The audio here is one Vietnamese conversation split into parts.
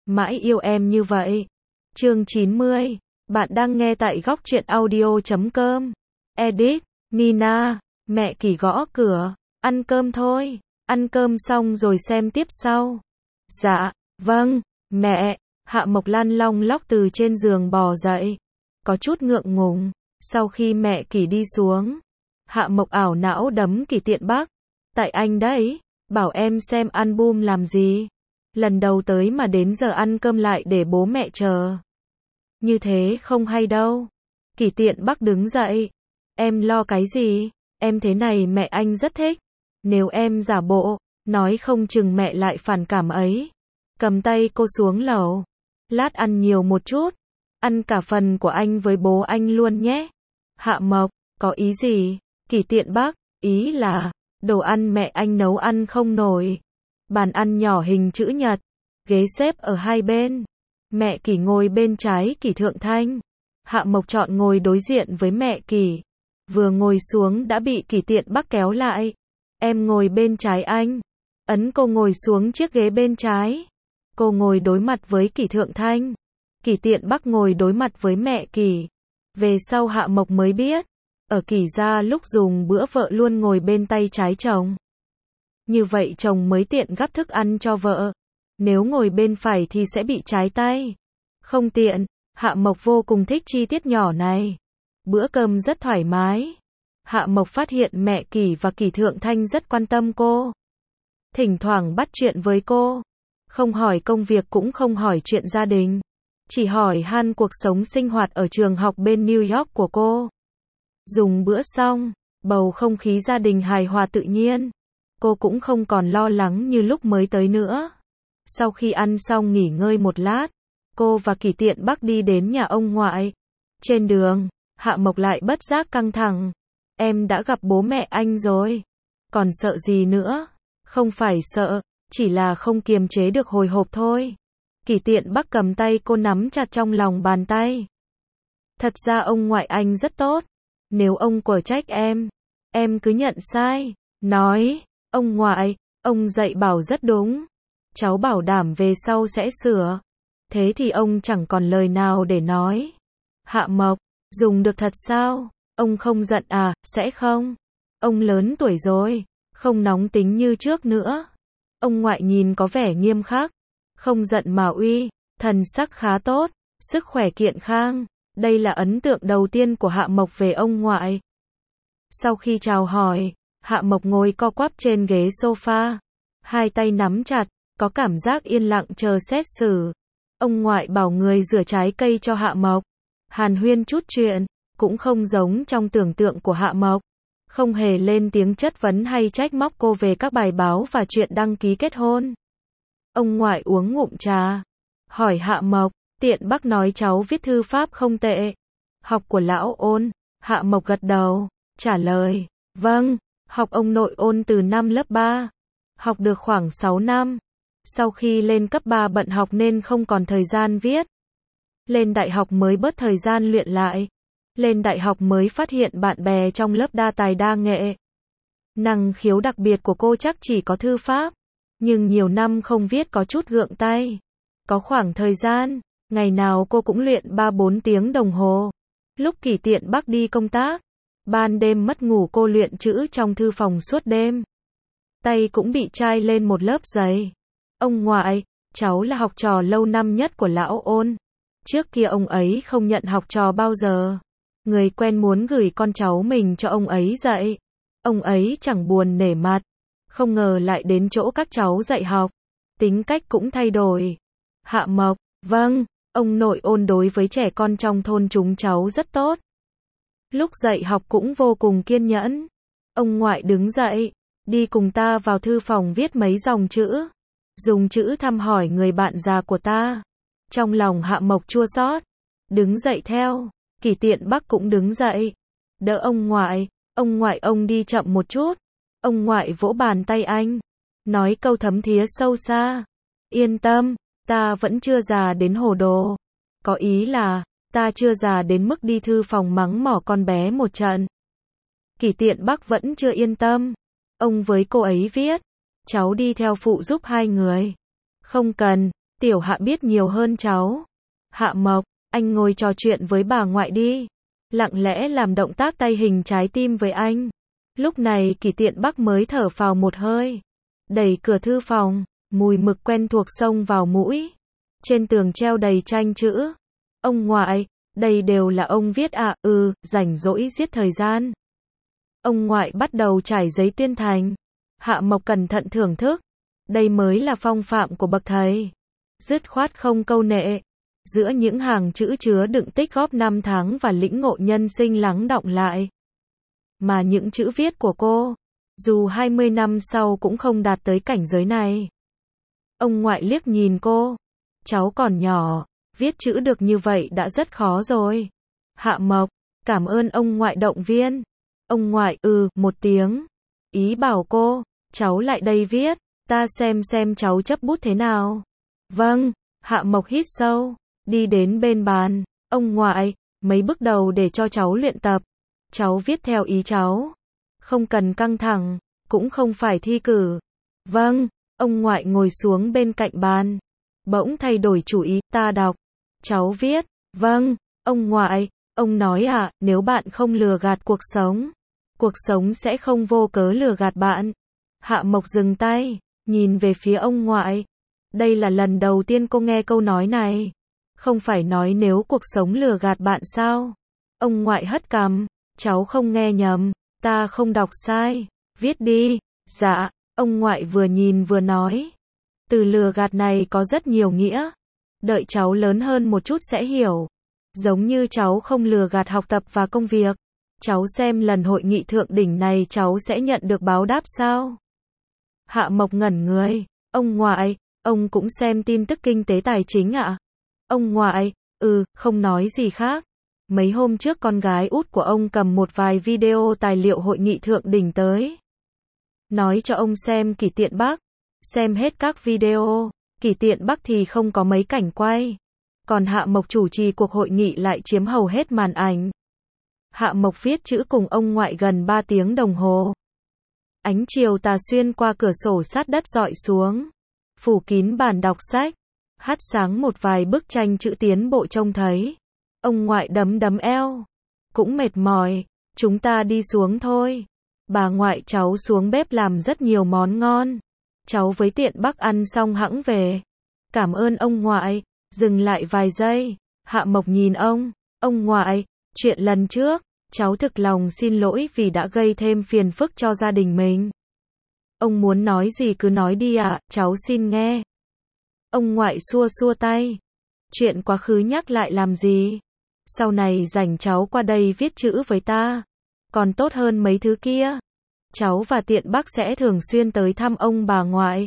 mãi yêu em như vậy. Chương 90. Bạn đang nghe tại góc truyện audio.com. Edit, Nina. Mẹ Kỳ gõ cửa. Ăn cơm thôi. Ăn cơm xong rồi xem tiếp sau. Dạ, vâng, mẹ. Hạ Mộc lăn long lóc từ trên giường bò dậy. Có chút ngượng ngùng. Sau khi mẹ Kỳ đi xuống, Hạ Mộc ảo não đấm Kỳ Tiện Bắc. Tại anh đấy, bảo em xem album làm gì. Lần đầu tới mà đến giờ ăn cơm lại để bố mẹ chờ. Như thế không hay đâu. Kỳ Tiện Bắc đứng dậy. Em lo cái gì? Em thế này mẹ anh rất thích. Nếu em giả bộ, nói không chừng mẹ lại phản cảm ấy. Cầm tay cô xuống lầu. Lát ăn nhiều một chút. Ăn cả phần của anh với bố anh luôn nhé. Hạ Mộc, có ý gì? Kỳ Tiện Bắc, ý là, đồ ăn mẹ anh nấu ăn không nổi. Bàn ăn nhỏ hình chữ nhật. Ghế xếp ở hai bên. Mẹ Kỳ ngồi bên trái Kỳ Thượng Thanh. Hạ Mộc chọn ngồi đối diện với mẹ Kỳ. Vừa ngồi xuống đã bị Kỳ Tiện Bắc kéo lại. Em ngồi bên trái anh. Ấn cô ngồi xuống chiếc ghế bên trái. Cô ngồi đối mặt với Kỳ Thượng Thanh. Kỳ Tiện Bắc ngồi đối mặt với mẹ Kỳ. Về sau Hạ Mộc mới biết, ở Kỳ gia lúc dùng bữa vợ luôn ngồi bên tay trái chồng. Như vậy chồng mới tiện gắp thức ăn cho vợ. Nếu ngồi bên phải thì sẽ bị trái tay. Không tiện. Hạ Mộc vô cùng thích chi tiết nhỏ này. Bữa cơm rất thoải mái. Hạ Mộc phát hiện mẹ Kỳ và Kỳ Thượng Thanh rất quan tâm cô. Thỉnh thoảng bắt chuyện với cô. Không hỏi công việc cũng không hỏi chuyện gia đình. Chỉ hỏi han cuộc sống sinh hoạt ở trường học bên New York của cô. Dùng bữa xong, bầu không khí gia đình hài hòa tự nhiên. Cô cũng không còn lo lắng như lúc mới tới nữa. Sau khi ăn xong nghỉ ngơi một lát, cô và Kỳ Tiện Bắc đi đến nhà ông ngoại. Trên đường, Hạ Mộc lại bất giác căng thẳng. Em đã gặp bố mẹ anh rồi. Còn sợ gì nữa? Không phải sợ, chỉ là không kiềm chế được hồi hộp thôi. Kỳ Tiện Bắc cầm tay cô nắm chặt trong lòng bàn tay. Thật ra ông ngoại anh rất tốt. Nếu ông quở trách em cứ nhận sai. Nói, ông ngoại, ông dạy bảo rất đúng. Cháu bảo đảm về sau sẽ sửa. Thế thì ông chẳng còn lời nào để nói. Hạ Mộc, dùng được thật sao? Ông không giận à? Sẽ không? Ông lớn tuổi rồi, không nóng tính như trước nữa. Ông ngoại nhìn có vẻ nghiêm khắc. Không giận mà uy, thần sắc khá tốt, sức khỏe kiện khang. Đây là ấn tượng đầu tiên của Hạ Mộc về ông ngoại. Sau khi chào hỏi, Hạ Mộc ngồi co quắp trên ghế sofa. Hai tay nắm chặt, có cảm giác yên lặng chờ xét xử. Ông ngoại bảo người rửa trái cây cho Hạ Mộc. Hàn huyên chút chuyện, cũng không giống trong tưởng tượng của Hạ Mộc. Không hề lên tiếng chất vấn hay trách móc cô về các bài báo và chuyện đăng ký kết hôn. Ông ngoại uống ngụm trà. Hỏi Hạ Mộc, Tiện Bắc nói cháu viết thư pháp không tệ. Học của lão Ôn. Hạ Mộc gật đầu, trả lời, vâng, học ông nội Ôn từ năm lớp 3. Học được khoảng 6 năm. Sau khi lên cấp 3 bận học nên không còn thời gian viết. Lên đại học mới bớt thời gian luyện lại. Lên đại học mới phát hiện bạn bè trong lớp đa tài đa nghệ. Năng khiếu đặc biệt của cô chắc chỉ có thư pháp. Nhưng nhiều năm không viết có chút gượng tay. Có khoảng thời gian, ngày nào cô cũng luyện 3-4 tiếng đồng hồ. Lúc Kỳ Tiện Bắc đi công tác, ban đêm mất ngủ cô luyện chữ trong thư phòng suốt đêm. Tay cũng bị chai lên một lớp giấy. Ông ngoại, cháu là học trò lâu năm nhất của lão Ôn. Trước kia ông ấy không nhận học trò bao giờ. Người quen muốn gửi con cháu mình cho ông ấy dạy. Ông ấy chẳng buồn nể mặt. Không ngờ lại đến chỗ các cháu dạy học. Tính cách cũng thay đổi. Hạ Mộc, vâng, ông nội Ôn đối với trẻ con trong thôn chúng cháu rất tốt. Lúc dạy học cũng vô cùng kiên nhẫn. Ông ngoại đứng dậy, đi cùng ta vào thư phòng viết mấy dòng chữ. Dùng chữ thăm hỏi người bạn già của ta. Trong lòng Hạ Mộc chua xót. Đứng dậy theo. Kỳ Tiện Bắc cũng đứng dậy. Đỡ ông ngoại ông đi chậm một chút. Ông ngoại vỗ bàn tay anh. Nói câu thấm thía sâu xa. Yên tâm, ta vẫn chưa già đến hồ đồ. Có ý là, ta chưa già đến mức đi thư phòng mắng mỏ con bé một trận. Kỳ Tiện Bắc vẫn chưa yên tâm. Ông với cô ấy viết. Cháu đi theo phụ giúp hai người. Không cần, Tiểu Hạ biết nhiều hơn cháu. Hạ Mộc, anh ngồi trò chuyện với bà ngoại đi. Lặng lẽ làm động tác tay hình trái tim với anh. Lúc này Kỷ Tiện Bắc mới thở phào một hơi. Đẩy cửa thư phòng, mùi mực quen thuộc xông vào mũi. Trên tường treo đầy tranh chữ. Ông ngoại, đây đều là ông viết à? Rảnh rỗi giết thời gian. Ông ngoại bắt đầu trải giấy tuyên thành. Hạ Mộc cẩn thận thưởng thức. Đây mới là phong phạm của bậc thầy. Dứt khoát không câu nệ. Giữa những hàng chữ chứa đựng tích góp năm tháng và lĩnh ngộ nhân sinh lắng đọng lại. Mà những chữ viết của cô, dù 20 năm sau cũng không đạt tới cảnh giới này. Ông ngoại liếc nhìn cô. Cháu còn nhỏ, viết chữ được như vậy đã rất khó rồi. Hạ Mộc, cảm ơn ông ngoại động viên. Ông ngoại, một tiếng. Ý bảo cô, cháu lại đây viết, ta xem cháu chấp bút thế nào. Vâng, Hạ Mộc hít sâu, đi đến bên bàn. Ông ngoại, mấy bước đầu để cho cháu luyện tập. Cháu viết theo ý cháu. Không cần căng thẳng, cũng không phải thi cử. Vâng, ông ngoại ngồi xuống bên cạnh bàn. Bỗng thay đổi chủ ý, ta đọc. Cháu viết, vâng, ông ngoại, ông nói nếu bạn không lừa gạt cuộc sống sẽ không vô cớ lừa gạt bạn. Hạ Mộc dừng tay, nhìn về phía ông ngoại. Đây là lần đầu tiên cô nghe câu nói này. Không phải nói nếu cuộc sống lừa gạt bạn sao? Ông ngoại hất cằm, cháu không nghe nhầm, ta không đọc sai, viết đi. Dạ, ông ngoại vừa nhìn vừa nói. Từ lừa gạt này có rất nhiều nghĩa. Đợi cháu lớn hơn một chút sẽ hiểu. Giống như cháu không lừa gạt học tập và công việc. Cháu xem lần hội nghị thượng đỉnh này cháu sẽ nhận được báo đáp sao? Hạ Mộc ngẩn người. Ông ngoại, ông cũng xem tin tức kinh tế tài chính ạ? Ông ngoại, không nói gì khác. Mấy hôm trước con gái út của ông cầm một vài video tài liệu hội nghị thượng đỉnh tới. Nói cho ông xem Kỷ Tiện Bắc. Xem hết các video, Kỷ Tiện Bắc thì không có mấy cảnh quay. Còn Hạ Mộc chủ trì cuộc hội nghị lại chiếm hầu hết màn ảnh. Hạ Mộc viết chữ cùng ông ngoại gần 3 tiếng đồng hồ. Ánh chiều tà xuyên qua cửa sổ sát đất dọi xuống. Phủ kín bàn đọc sách. Hắt sáng một vài bức tranh chữ tiến bộ trông thấy. Ông ngoại đấm eo. Cũng mệt mỏi. Chúng ta đi xuống thôi. Bà ngoại cháu xuống bếp làm rất nhiều món ngon. Cháu với Tiện Bắc ăn xong hẵng về. Cảm ơn ông ngoại. Dừng lại vài giây. Hạ Mộc nhìn ông. Ông ngoại, chuyện lần trước, cháu thực lòng xin lỗi vì đã gây thêm phiền phức cho gia đình mình. Ông muốn nói gì cứ nói đi ạ, cháu xin nghe. Ông ngoại xua xua tay. Chuyện quá khứ nhắc lại làm gì? Sau này rảnh cháu qua đây viết chữ với ta. Còn tốt hơn mấy thứ kia. Cháu và Tiện Bắc sẽ thường xuyên tới thăm ông bà ngoại.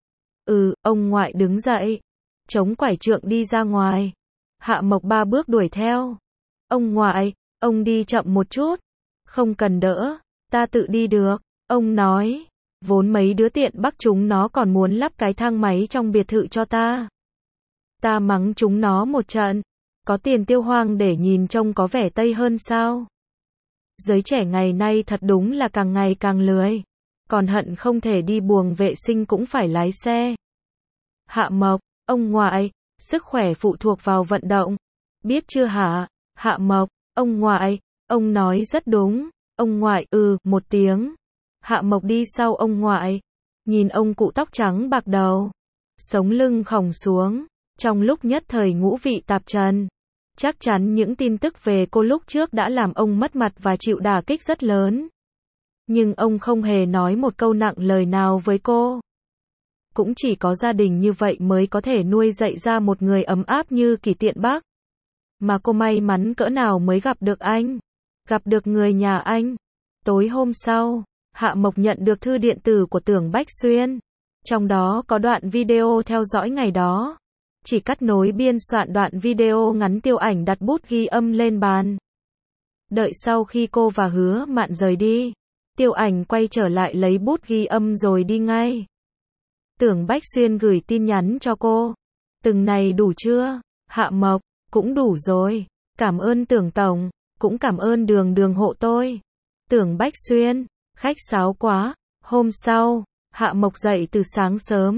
Ông ngoại đứng dậy. Chống quải trượng đi ra ngoài. Hạ Mộc 3 bước đuổi theo. Ông ngoại, ông đi chậm một chút. Không cần đỡ, ta tự đi được. Ông nói, vốn mấy đứa Tiện Bắc chúng nó còn muốn lắp cái thang máy trong biệt thự cho ta. Ta mắng chúng nó một trận. Có tiền tiêu hoang để nhìn trông có vẻ Tây hơn sao? Giới trẻ ngày nay thật đúng là càng ngày càng lười. Còn hận không thể đi buồng vệ sinh cũng phải lái xe. Hạ Mộc, ông ngoại, sức khỏe phụ thuộc vào vận động. Biết chưa hả? Hạ Mộc, ông ngoại, ông nói rất đúng. Ông ngoại, một tiếng. Hạ Mộc đi sau ông ngoại. Nhìn ông cụ tóc trắng bạc đầu. Sống lưng khòng xuống. Trong lúc nhất thời ngũ vị tạp trần. Chắc chắn những tin tức về cô lúc trước đã làm ông mất mặt và chịu đả kích rất lớn. Nhưng ông không hề nói một câu nặng lời nào với cô. Cũng chỉ có gia đình như vậy mới có thể nuôi dạy ra một người ấm áp như Kỷ Tiện Bắc. Mà cô may mắn cỡ nào mới gặp được anh. Gặp được người nhà anh. Tối hôm sau, Hạ Mộc nhận được thư điện tử của Tưởng Bách Xuyên. Trong đó có đoạn video theo dõi ngày đó. Chỉ cắt nối biên soạn đoạn video ngắn Tiêu Ảnh đặt bút ghi âm lên bàn. Đợi sau khi cô và Hứa Mạn rời đi, Tiêu Ảnh quay trở lại lấy bút ghi âm rồi đi ngay. Tưởng Bách Xuyên gửi tin nhắn cho cô. Từng này đủ chưa? Hạ Mộc, cũng đủ rồi. Cảm ơn Tưởng Tổng, cũng cảm ơn Đường hộ tôi. Tưởng Bách Xuyên, khách sáo quá. Hôm sau, Hạ Mộc dậy từ sáng sớm.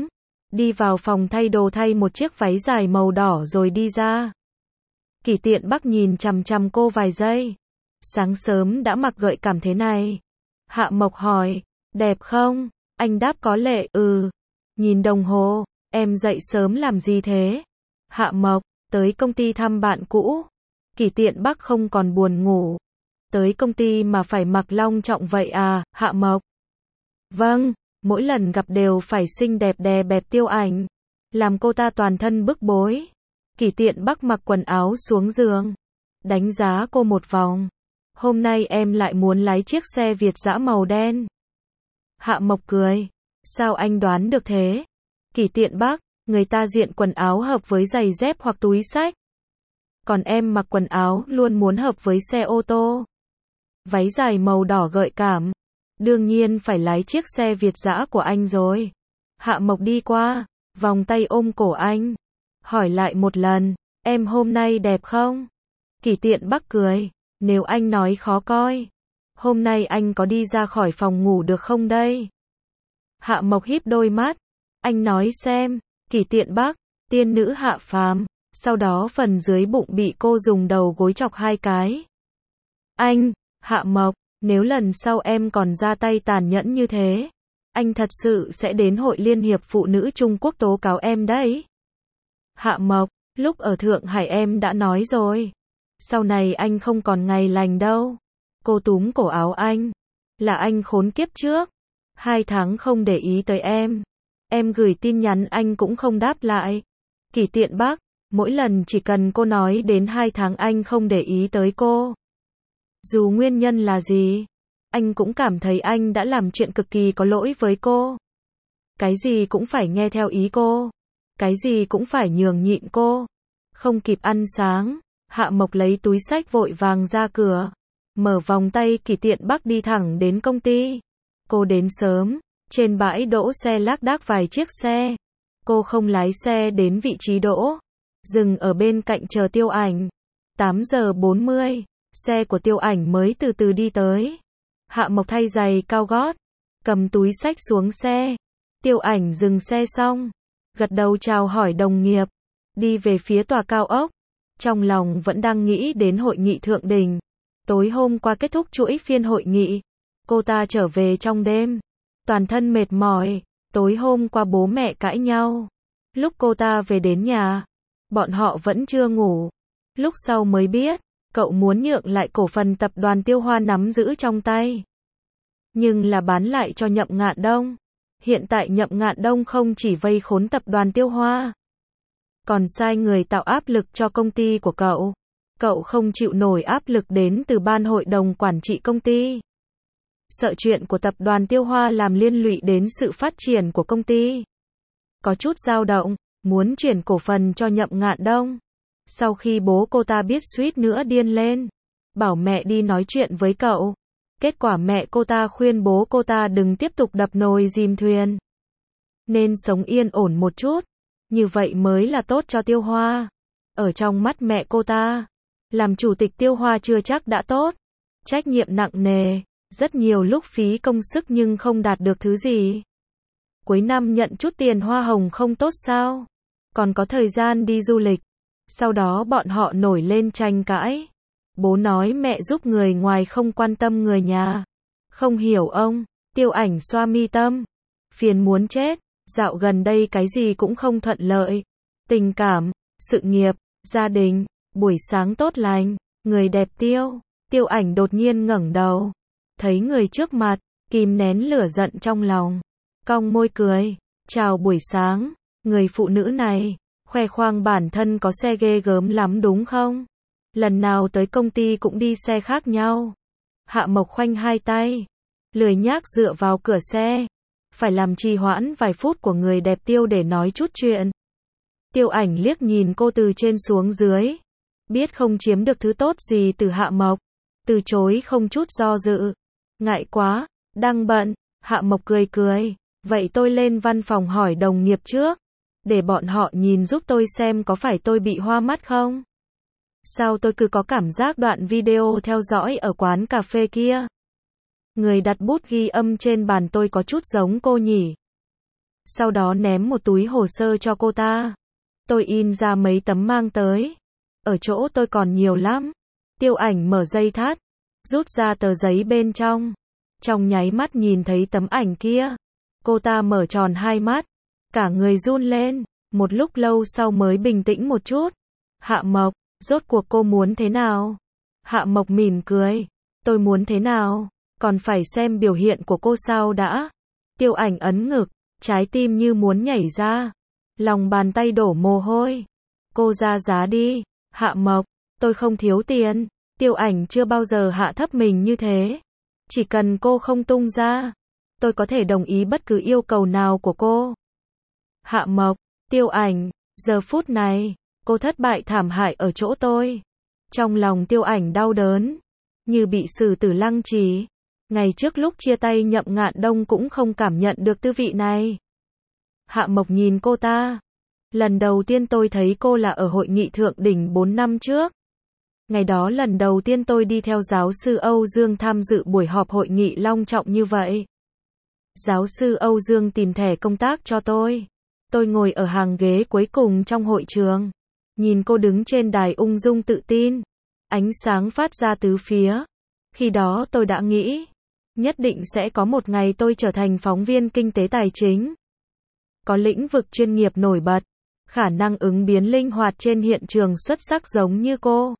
đi vào phòng thay đồ thay một chiếc váy dài màu đỏ rồi đi ra. Kỷ Tiện Bắc nhìn chằm chằm cô vài giây. Sáng sớm đã mặc gợi cảm thế này. Hạ Mộc hỏi, đẹp không? Anh đáp có lệ, Nhìn đồng hồ, em dậy sớm làm gì thế? Hạ Mộc, tới công ty thăm bạn cũ. Kỷ Tiện Bắc không còn buồn ngủ. Tới công ty mà phải mặc long trọng vậy à, Hạ Mộc? Vâng, mỗi lần gặp đều phải xinh đẹp đè bẹp Tiêu Ảnh. Làm cô ta toàn thân bức bối. Kỷ Tiện Bắc mặc quần áo xuống giường. Đánh giá cô một vòng. Hôm nay em lại muốn lái chiếc xe Việt dã màu đen. Hạ Mộc cười. Sao anh đoán được thế? Kỷ Tiện Bắc, người ta diện quần áo hợp với giày dép hoặc túi xách. Còn em mặc quần áo luôn muốn hợp với xe ô tô. Váy dài màu đỏ gợi cảm. Đương nhiên phải lái chiếc xe Việt dã của anh rồi. Hạ Mộc đi qua, vòng tay ôm cổ anh. Hỏi lại một lần, em hôm nay đẹp không? Kỷ Tiện Bắc cười, nếu anh nói khó coi. Hôm nay anh có đi ra khỏi phòng ngủ được không đây? Hạ Mộc híp đôi mắt. Anh nói xem, Kỷ Tiện Bắc, tiên nữ hạ phàm. Sau đó phần dưới bụng bị cô dùng đầu gối chọc 2 cái. Anh, Hạ Mộc, nếu lần sau em còn ra tay tàn nhẫn như thế, anh thật sự sẽ đến Hội Liên hiệp Phụ nữ Trung Quốc tố cáo em đấy. Hạ Mộc, lúc ở Thượng Hải em đã nói rồi. Sau này anh không còn ngày lành đâu. Cô túm cổ áo anh. Là anh khốn kiếp trước. 2 tháng không để ý tới em. Em gửi tin nhắn anh cũng không đáp lại. Kỷ Tiện Bắc, mỗi lần chỉ cần cô nói đến 2 tháng anh không để ý tới cô. Dù nguyên nhân là gì, anh cũng cảm thấy anh đã làm chuyện cực kỳ có lỗi với cô. Cái gì cũng phải nghe theo ý cô. Cái gì cũng phải nhường nhịn cô. Không kịp ăn sáng, Hạ Mộc lấy túi xách vội vàng ra cửa. Mở vòng tay Kỷ Tiện Bắc đi thẳng đến công ty. Cô đến sớm, trên bãi đỗ xe lác đác vài chiếc xe. Cô không lái xe đến vị trí đỗ, dừng ở bên cạnh chờ Tiêu Ảnh. 8 giờ 40, xe của Tiêu Ảnh mới từ từ đi tới. Hạ Mộc thay giày cao gót, cầm túi xách xuống xe. Tiêu Ảnh dừng xe xong, gật đầu chào hỏi đồng nghiệp, đi về phía tòa cao ốc. Trong lòng vẫn đang nghĩ đến hội nghị thượng đỉnh. Tối hôm qua kết thúc chuỗi phiên hội nghị, cô ta trở về trong đêm, toàn thân mệt mỏi. Tối hôm qua bố mẹ cãi nhau. Lúc cô ta về đến nhà, bọn họ vẫn chưa ngủ. Lúc sau mới biết, cậu muốn nhượng lại cổ phần tập đoàn Tiêu Hoa nắm giữ trong tay. Nhưng là bán lại cho Nhậm Ngạn Đông. Hiện tại Nhậm Ngạn Đông không chỉ vây khốn tập đoàn Tiêu Hoa, còn sai người tạo áp lực cho công ty của cậu. Cậu không chịu nổi áp lực đến từ ban hội đồng quản trị công ty. Sợ chuyện của tập đoàn Tiêu Hoa làm liên lụy đến sự phát triển của công ty. Có chút dao động, muốn chuyển cổ phần cho Nhậm Ngạn Đông. Sau khi bố cô ta biết suýt nữa điên lên, bảo mẹ đi nói chuyện với cậu. Kết quả mẹ cô ta khuyên bố cô ta đừng tiếp tục đập nồi dìm thuyền. Nên sống yên ổn một chút, như vậy mới là tốt cho Tiêu Hoa. Ở trong mắt mẹ cô ta, làm chủ tịch Tiêu Hoa chưa chắc đã tốt. Trách nhiệm nặng nề, rất nhiều lúc phí công sức nhưng không đạt được thứ gì. Cuối năm nhận chút tiền hoa hồng không tốt sao? Còn có thời gian đi du lịch. Sau đó bọn họ nổi lên tranh cãi. Bố nói mẹ giúp người ngoài không quan tâm người nhà. Không hiểu ông. Tiêu Ảnh xoa mi tâm. Phiền muốn chết. Dạo gần đây cái gì cũng không thuận lợi. Tình cảm, sự nghiệp, gia đình, buổi sáng tốt lành. Người đẹp Tiêu. Tiêu Ảnh đột nhiên ngẩng đầu. Thấy người trước mặt, kìm nén lửa giận trong lòng. Cong môi cười. Chào buổi sáng. Người phụ nữ này, khoe khoang bản thân có xe ghê gớm lắm đúng không? Lần nào tới công ty cũng đi xe khác nhau. Hạ Mộc khoanh 2 tay, lười nhác dựa vào cửa xe. Phải làm trì hoãn vài phút của người đẹp Tiêu để nói chút chuyện. Tiêu Ảnh liếc nhìn cô từ trên xuống dưới. Biết không chiếm được thứ tốt gì từ Hạ Mộc. Từ chối không chút do dự. Ngại quá, đang bận. Hạ Mộc cười cười. Vậy tôi lên văn phòng hỏi đồng nghiệp trước. Để bọn họ nhìn giúp tôi xem có phải tôi bị hoa mắt không? Sao tôi cứ có cảm giác đoạn video theo dõi ở quán cà phê kia? Người đặt bút ghi âm trên bàn tôi có chút giống cô nhỉ? sau đó ném một túi hồ sơ cho cô ta. Tôi in ra mấy tấm mang tới. Ở chỗ tôi còn nhiều lắm. Tiêu Ảnh mở dây thắt, rút ra tờ giấy bên trong. Trong nháy mắt nhìn thấy tấm ảnh kia, cô ta mở tròn hai mắt, cả người run lên, một lúc lâu sau mới bình tĩnh một chút. Hạ Mộc, rốt cuộc cô muốn thế nào? Hạ Mộc mỉm cười, tôi muốn thế nào? Còn phải xem biểu hiện của cô sao đã. Tiêu Ảnh ấn ngực, trái tim như muốn nhảy ra, lòng bàn tay đổ mồ hôi. Cô ra giá đi, Hạ Mộc, tôi không thiếu tiền. Tiêu Ảnh chưa bao giờ hạ thấp mình như thế. Chỉ cần cô không tung ra, tôi có thể đồng ý bất cứ yêu cầu nào của cô. Hạ Mộc, Tiêu Ảnh, giờ phút này, cô thất bại thảm hại ở chỗ tôi. Trong lòng Tiêu Ảnh đau đớn, như bị xử tử lăng trì. Ngày trước lúc chia tay Nhậm Ngạn Đông cũng không cảm nhận được tư vị này. Hạ Mộc nhìn cô ta. Lần đầu tiên tôi thấy cô là ở hội nghị thượng đỉnh 4 năm trước. Ngày đó lần đầu tiên tôi đi theo giáo sư Âu Dương tham dự buổi họp hội nghị long trọng như vậy. Giáo sư Âu Dương tìm thẻ công tác cho tôi. Tôi ngồi ở hàng ghế cuối cùng trong hội trường. Nhìn cô đứng trên đài ung dung tự tin. Ánh sáng phát ra tứ phía. Khi đó tôi đã nghĩ, nhất định sẽ có một ngày tôi trở thành phóng viên kinh tế tài chính. Có lĩnh vực chuyên nghiệp nổi bật, khả năng ứng biến linh hoạt trên hiện trường xuất sắc giống như cô.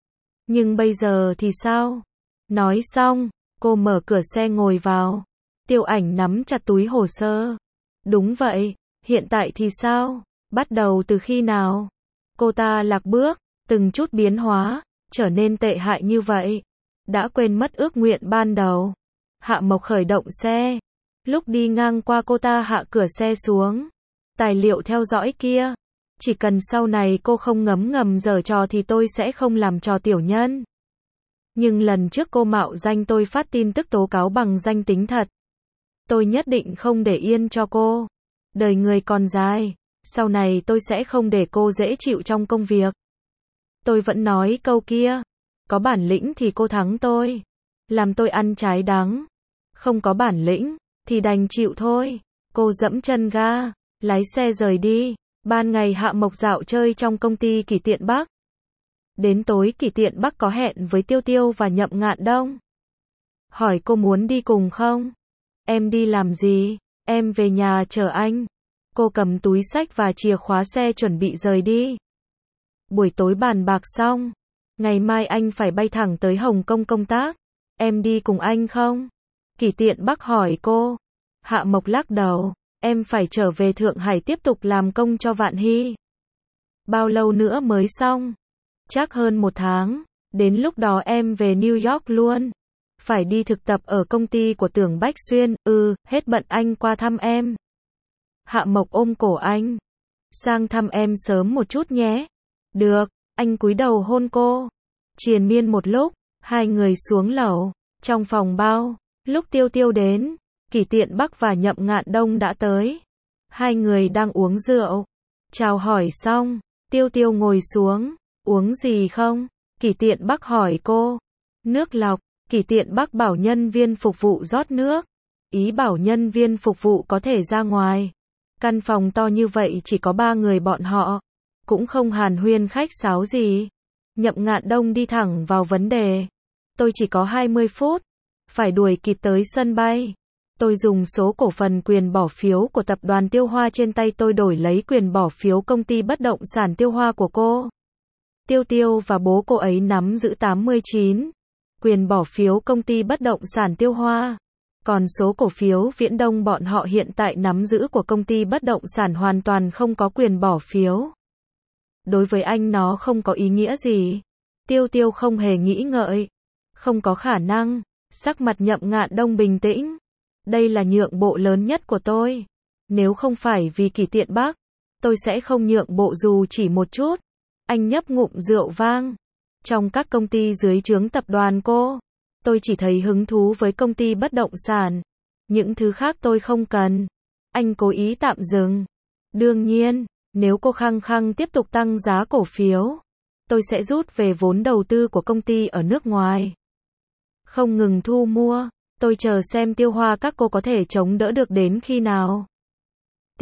Nhưng bây giờ thì sao? Nói xong, cô mở cửa xe ngồi vào. Tiêu Ảnh nắm chặt túi hồ sơ. Đúng vậy, hiện tại thì sao? Bắt đầu từ khi nào? Cô ta lạc bước, từng chút biến hóa, trở nên tệ hại như vậy. Đã quên mất ước nguyện ban đầu. Hạ Mộc khởi động xe. Lúc đi ngang qua cô ta hạ cửa xe xuống. Tài liệu theo dõi kia. Chỉ cần sau này cô không ngấm ngầm giở trò thì tôi sẽ không làm trò tiểu nhân. Nhưng lần trước cô mạo danh tôi phát tin tức tố cáo bằng danh tính thật. Tôi nhất định không để yên cho cô. Đời người còn dài. Sau này tôi sẽ không để cô dễ chịu trong công việc. Tôi vẫn nói câu kia. Có bản lĩnh thì cô thắng tôi. Làm tôi ăn trái đắng. Không có bản lĩnh, thì đành chịu thôi. Cô dẫm chân ga, lái xe rời đi. Ban ngày Hạ Mộc dạo chơi trong công ty Kỷ Tiện Bắc. Đến tối Kỷ Tiện Bắc có hẹn với Tiêu Tiêu và Nhậm Ngạn Đông. Hỏi cô muốn đi cùng không? Em đi làm gì? Em về nhà chờ anh. Cô cầm túi xách và chìa khóa xe chuẩn bị rời đi. Buổi tối bàn bạc xong. Ngày mai anh phải bay thẳng tới Hồng Kông công tác. Em đi cùng anh không? Kỷ Tiện Bắc hỏi cô. Hạ Mộc lắc đầu. Em phải trở về Thượng Hải tiếp tục làm công cho Vạn Hy. Bao lâu nữa mới xong? Chắc hơn 1 tháng. Đến lúc đó em về New York luôn. Phải đi thực tập ở công ty của Tưởng Bách Xuyên. Hết bận anh qua thăm em. Hạ Mộc ôm cổ anh. Sang thăm em sớm một chút nhé. Được, anh cúi đầu hôn cô. Triền miên một lúc, hai người xuống lầu. Trong phòng bao, lúc Tiêu Tiêu đến, Kỷ Tiện Bắc và Nhậm Ngạn Đông đã tới. Hai người đang uống rượu. Chào hỏi xong, Tiêu Tiêu ngồi xuống. Uống gì không? Kỷ Tiện Bắc hỏi cô. Nước lọc. Kỷ Tiện Bắc bảo nhân viên phục vụ rót nước. Ý bảo nhân viên phục vụ có thể ra ngoài. Căn phòng to như vậy chỉ có 3 người bọn họ. Cũng không hàn huyên khách sáo gì. Nhậm Ngạn Đông đi thẳng vào vấn đề. Tôi chỉ có 20 phút. Phải đuổi kịp tới sân bay. Tôi dùng số cổ phần quyền bỏ phiếu của tập đoàn Tiêu Hoa trên tay tôi đổi lấy quyền bỏ phiếu công ty bất động sản Tiêu Hoa của cô. Tiêu Tiêu và bố cô ấy nắm giữ 89 quyền bỏ phiếu công ty bất động sản Tiêu Hoa. Còn số cổ phiếu Viễn Đông bọn họ hiện tại nắm giữ của công ty bất động sản hoàn toàn không có quyền bỏ phiếu. Đối với anh nó không có ý nghĩa gì. Tiêu Tiêu không hề nghĩ ngợi. Không có khả năng. Sắc mặt Nhậm Ngạn Đông bình tĩnh. Đây là nhượng bộ lớn nhất của tôi. Nếu không phải vì Kỷ Tiện Bắc, tôi sẽ không nhượng bộ dù chỉ một chút. Anh nhấp ngụm rượu vang. Trong các công ty dưới trướng tập đoàn cô, tôi chỉ thấy hứng thú với công ty bất động sản. Những thứ khác tôi không cần. Anh cố ý tạm dừng. Đương nhiên, nếu cô khăng khăng tiếp tục tăng giá cổ phiếu, tôi sẽ rút về vốn đầu tư của công ty ở nước ngoài. Không ngừng thu mua, tôi chờ xem Tiêu Hoa các cô có thể chống đỡ được đến khi nào.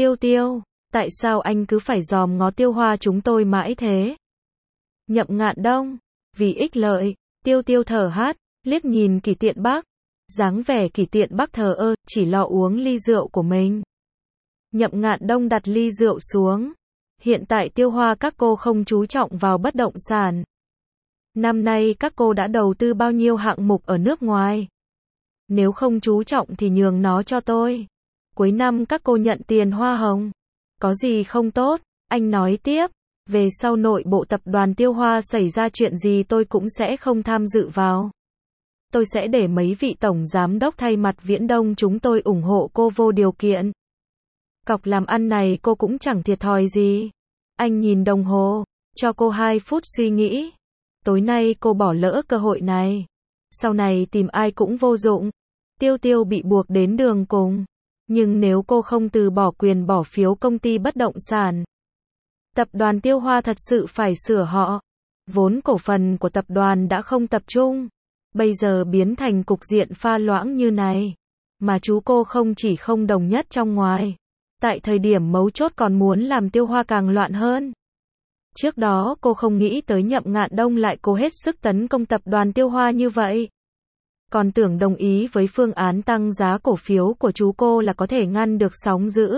Tiêu Tiêu, tại sao anh cứ phải dòm ngó Tiêu Hoa chúng tôi mãi thế? Nhậm Ngạn Đông, vì ích lợi. Tiêu Tiêu thở hắt, liếc nhìn Kỷ Tiện Bắc, dáng vẻ Kỷ Tiện Bắc thờ ơ, chỉ lo uống ly rượu của mình. Nhậm Ngạn Đông đặt ly rượu xuống. Hiện tại Tiêu Hoa các cô không chú trọng vào bất động sản. Năm nay các cô đã đầu tư bao nhiêu hạng mục ở nước ngoài? Nếu không chú trọng thì nhường nó cho tôi. Cuối năm các cô nhận tiền hoa hồng. Có gì không tốt? Anh nói tiếp. Về sau nội bộ tập đoàn Tiêu Hoa xảy ra chuyện gì tôi cũng sẽ không tham dự vào. Tôi sẽ để mấy vị tổng giám đốc thay mặt Viễn Đông chúng tôi ủng hộ cô vô điều kiện. Cọc làm ăn này cô cũng chẳng thiệt thòi gì. Anh nhìn đồng hồ, cho cô 2 phút suy nghĩ. Tối nay cô bỏ lỡ cơ hội này. Sau này tìm ai cũng vô dụng. Tiêu Tiêu bị buộc đến đường cùng. Nhưng nếu cô không từ bỏ quyền bỏ phiếu công ty bất động sản, tập đoàn Tiêu Hoa thật sự phải sửa họ. Vốn cổ phần của tập đoàn đã không tập trung. Bây giờ biến thành cục diện pha loãng như này. Mà chú cô không chỉ không đồng nhất trong ngoài. Tại thời điểm mấu chốt còn muốn làm Tiêu Hoa càng loạn hơn. Trước đó cô không nghĩ tới Nhậm Ngạn Đông lại cố hết sức tấn công tập đoàn Tiêu Hoa như vậy. Còn tưởng đồng ý với phương án tăng giá cổ phiếu của chú cô là có thể ngăn được sóng dữ.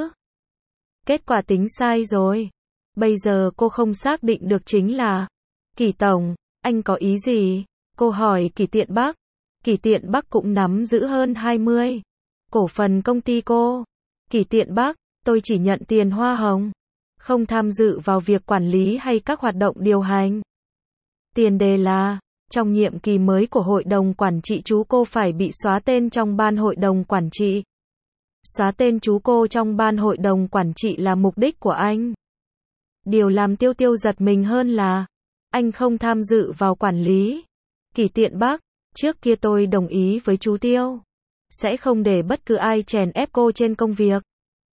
Kết quả tính sai rồi. Bây giờ cô không xác định được chính là Kỷ tổng, anh có ý gì? Cô hỏi Kỷ Tiện Bắc. Kỷ Tiện Bắc cũng nắm giữ hơn 20 cổ phần công ty cô. Kỷ Tiện Bắc, tôi chỉ nhận tiền hoa hồng, không tham dự vào việc quản lý hay các hoạt động điều hành. Tiền đề là, trong nhiệm kỳ mới của hội đồng quản trị chú cô phải bị xóa tên trong ban hội đồng quản trị. Xóa tên chú cô trong ban hội đồng quản trị là mục đích của anh. Điều làm Tiêu Tiêu giật mình hơn là, anh không tham dự vào quản lý. Kỷ Tiện Bắc, trước kia tôi đồng ý với chú Tiêu. Sẽ không để bất cứ ai chèn ép cô trên công việc.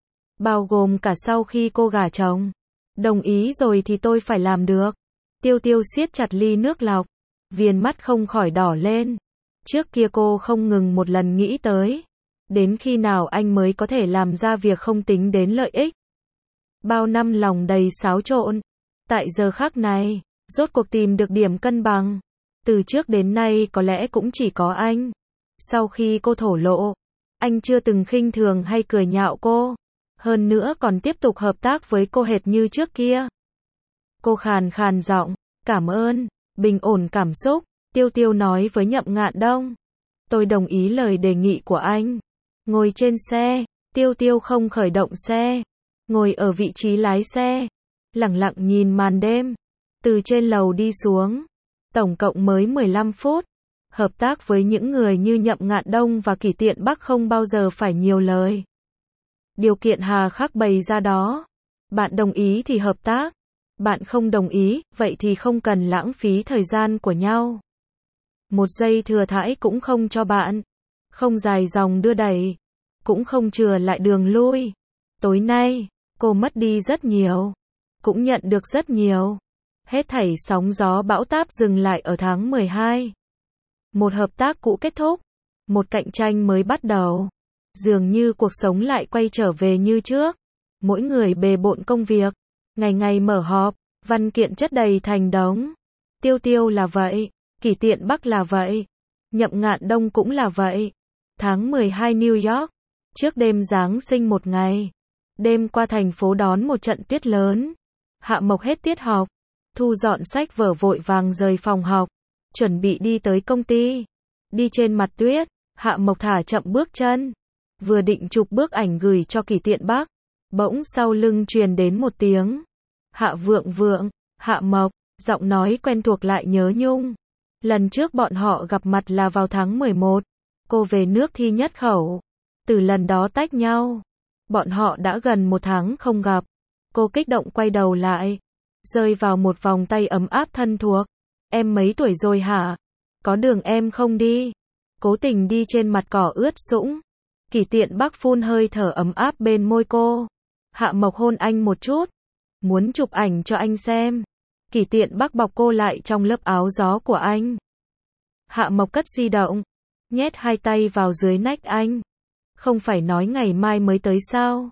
Bao gồm cả sau khi cô gả chồng. Đồng ý rồi thì tôi phải làm được. Tiêu Tiêu siết chặt ly nước lọc. Viền mắt không khỏi đỏ lên. Trước kia cô không ngừng một lần nghĩ tới. Đến khi nào anh mới có thể làm ra việc không tính đến lợi ích. Bao năm lòng đầy xáo trộn. Tại giờ khắc này, rốt cuộc tìm được điểm cân bằng. Từ trước đến nay có lẽ cũng chỉ có anh. Sau khi cô thổ lộ, anh chưa từng khinh thường hay cười nhạo cô. Hơn nữa còn tiếp tục hợp tác với cô hệt như trước kia. Cô khàn khàn giọng, cảm ơn, bình ổn cảm xúc. Tiêu Tiêu nói với Nhậm Ngạn Đông. Tôi đồng ý lời đề nghị của anh. Ngồi trên xe, Tiêu Tiêu không khởi động xe. Ngồi ở vị trí lái xe. Lẳng lặng nhìn màn đêm. Từ trên lầu đi xuống. Tổng cộng mới 15 phút. Hợp tác với những người như Nhậm Ngạn Đông và Kỷ Tiện Bắc không bao giờ phải nhiều lời. Điều kiện hà khắc bày ra đó. Bạn đồng ý thì hợp tác. Bạn không đồng ý, vậy thì không cần lãng phí thời gian của nhau. Một giây thừa thãi cũng không cho bạn. Không dài dòng đưa đẩy. Cũng không chừa lại đường lui. Tối nay, cô mất đi rất nhiều. Cũng nhận được rất nhiều. Hết thảy sóng gió bão táp dừng lại ở tháng 12. Một hợp tác cũ kết thúc. Một cạnh tranh mới bắt đầu. Dường như cuộc sống lại quay trở về như trước. Mỗi người bề bộn công việc. Ngày ngày mở họp. Văn kiện chất đầy thành đống. Tiêu Tiêu là vậy. Kỷ Tiện Bắc là vậy. Nhậm Ngạn Đông cũng là vậy. Tháng 12 New York. Trước đêm Giáng sinh một ngày. Đêm qua thành phố đón một trận tuyết lớn. Hạ Mộc hết tiết học. Thu dọn sách vở vội vàng rời phòng học. Chuẩn bị đi tới công ty. Đi trên mặt tuyết. Hạ Mộc thả chậm bước chân. Vừa định chụp bức ảnh gửi cho Kỷ Tiện Bắc. Bỗng sau lưng truyền đến một tiếng. Hạ Vượng Vượng, Hạ Mộc, giọng nói quen thuộc lại nhớ nhung. Lần trước bọn họ gặp mặt là vào tháng 11. Cô về nước thi nhất khẩu. Từ lần đó tách nhau. Bọn họ đã gần 1 tháng không gặp. Cô kích động quay đầu lại. Rơi vào một vòng tay ấm áp thân thuộc. Em mấy tuổi rồi hả? Có đường em không đi. Cố tình đi trên mặt cỏ ướt sũng. Kỷ Tiện Bắc phun hơi thở ấm áp bên môi cô. Hạ Mộc hôn anh một chút. Muốn chụp ảnh cho anh xem. Kỷ Tiện Bắc bọc cô lại trong lớp áo gió của anh. Hạ Mộc cất di động. Nhét 2 tay vào dưới nách anh. Không phải nói ngày mai mới tới sao?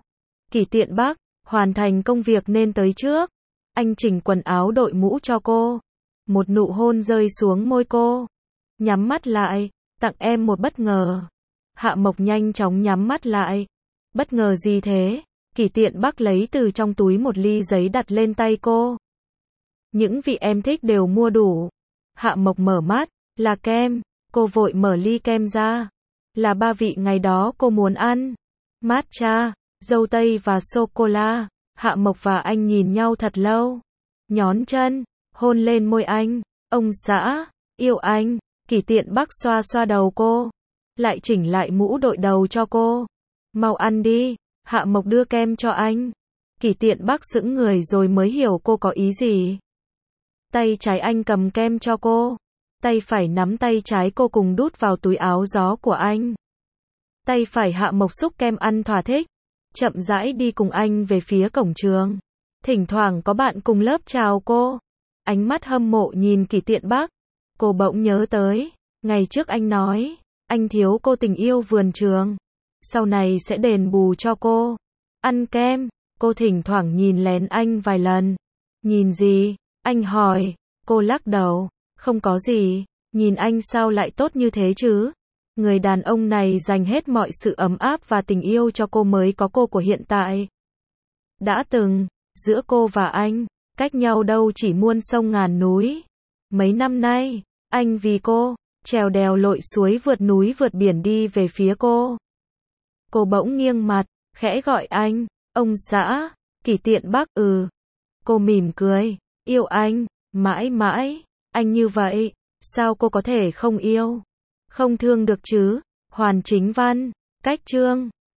Kỷ Tiện Bắc, hoàn thành công việc nên tới trước. Anh chỉnh quần áo đội mũ cho cô. Một nụ hôn rơi xuống môi cô. Nhắm mắt lại, tặng em một bất ngờ. Hạ Mộc nhanh chóng nhắm mắt lại. Bất ngờ gì thế? Kỷ Tiện Bắc lấy từ trong túi một ly giấy đặt lên tay cô. Những vị em thích đều mua đủ. Hạ Mộc mở mắt, là kem. Cô vội mở ly kem ra. Là 3 vị ngày đó cô muốn ăn. Matcha, dâu tây và sô-cô-la. Hạ Mộc và anh nhìn nhau thật lâu. Nhón chân, hôn lên môi anh. Ông xã, yêu anh. Kỷ Tiện Bắc xoa xoa đầu cô. Lại chỉnh lại mũ đội đầu cho cô. Mau ăn đi. Hạ Mộc đưa kem cho anh. Kỷ Tiện Bắc sững người rồi mới hiểu cô có ý gì. Tay trái anh cầm kem cho cô. Tay phải nắm tay trái cô cùng đút vào túi áo gió của anh. Tay phải Hạ Mộc xúc kem ăn thỏa thích. Chậm rãi đi cùng anh về phía cổng trường. Thỉnh thoảng có bạn cùng lớp chào cô. Ánh mắt hâm mộ nhìn Kỷ Tiện Bắc. Cô bỗng nhớ tới. Ngày trước anh nói. Anh thiếu cô tình yêu vườn trường. Sau này sẽ đền bù cho cô. Ăn kem. Cô thỉnh thoảng nhìn lén anh vài lần. Nhìn gì? Anh hỏi. Cô lắc đầu. Không có gì. Nhìn anh sao lại tốt như thế chứ? Người đàn ông này dành hết mọi sự ấm áp và tình yêu cho cô mới có cô của hiện tại. Đã từng, giữa cô và anh, cách nhau đâu chỉ muôn sông ngàn núi. Mấy năm nay, anh vì cô, trèo đèo lội suối vượt núi vượt biển đi về phía cô. Cô bỗng nghiêng mặt, khẽ gọi anh, ông xã, Kỷ Tiện Bắc. Cô mỉm cười, yêu anh, mãi mãi, anh như vậy, sao cô có thể không yêu? Không thương được chứ? Hoàn Chính Văn, cách chương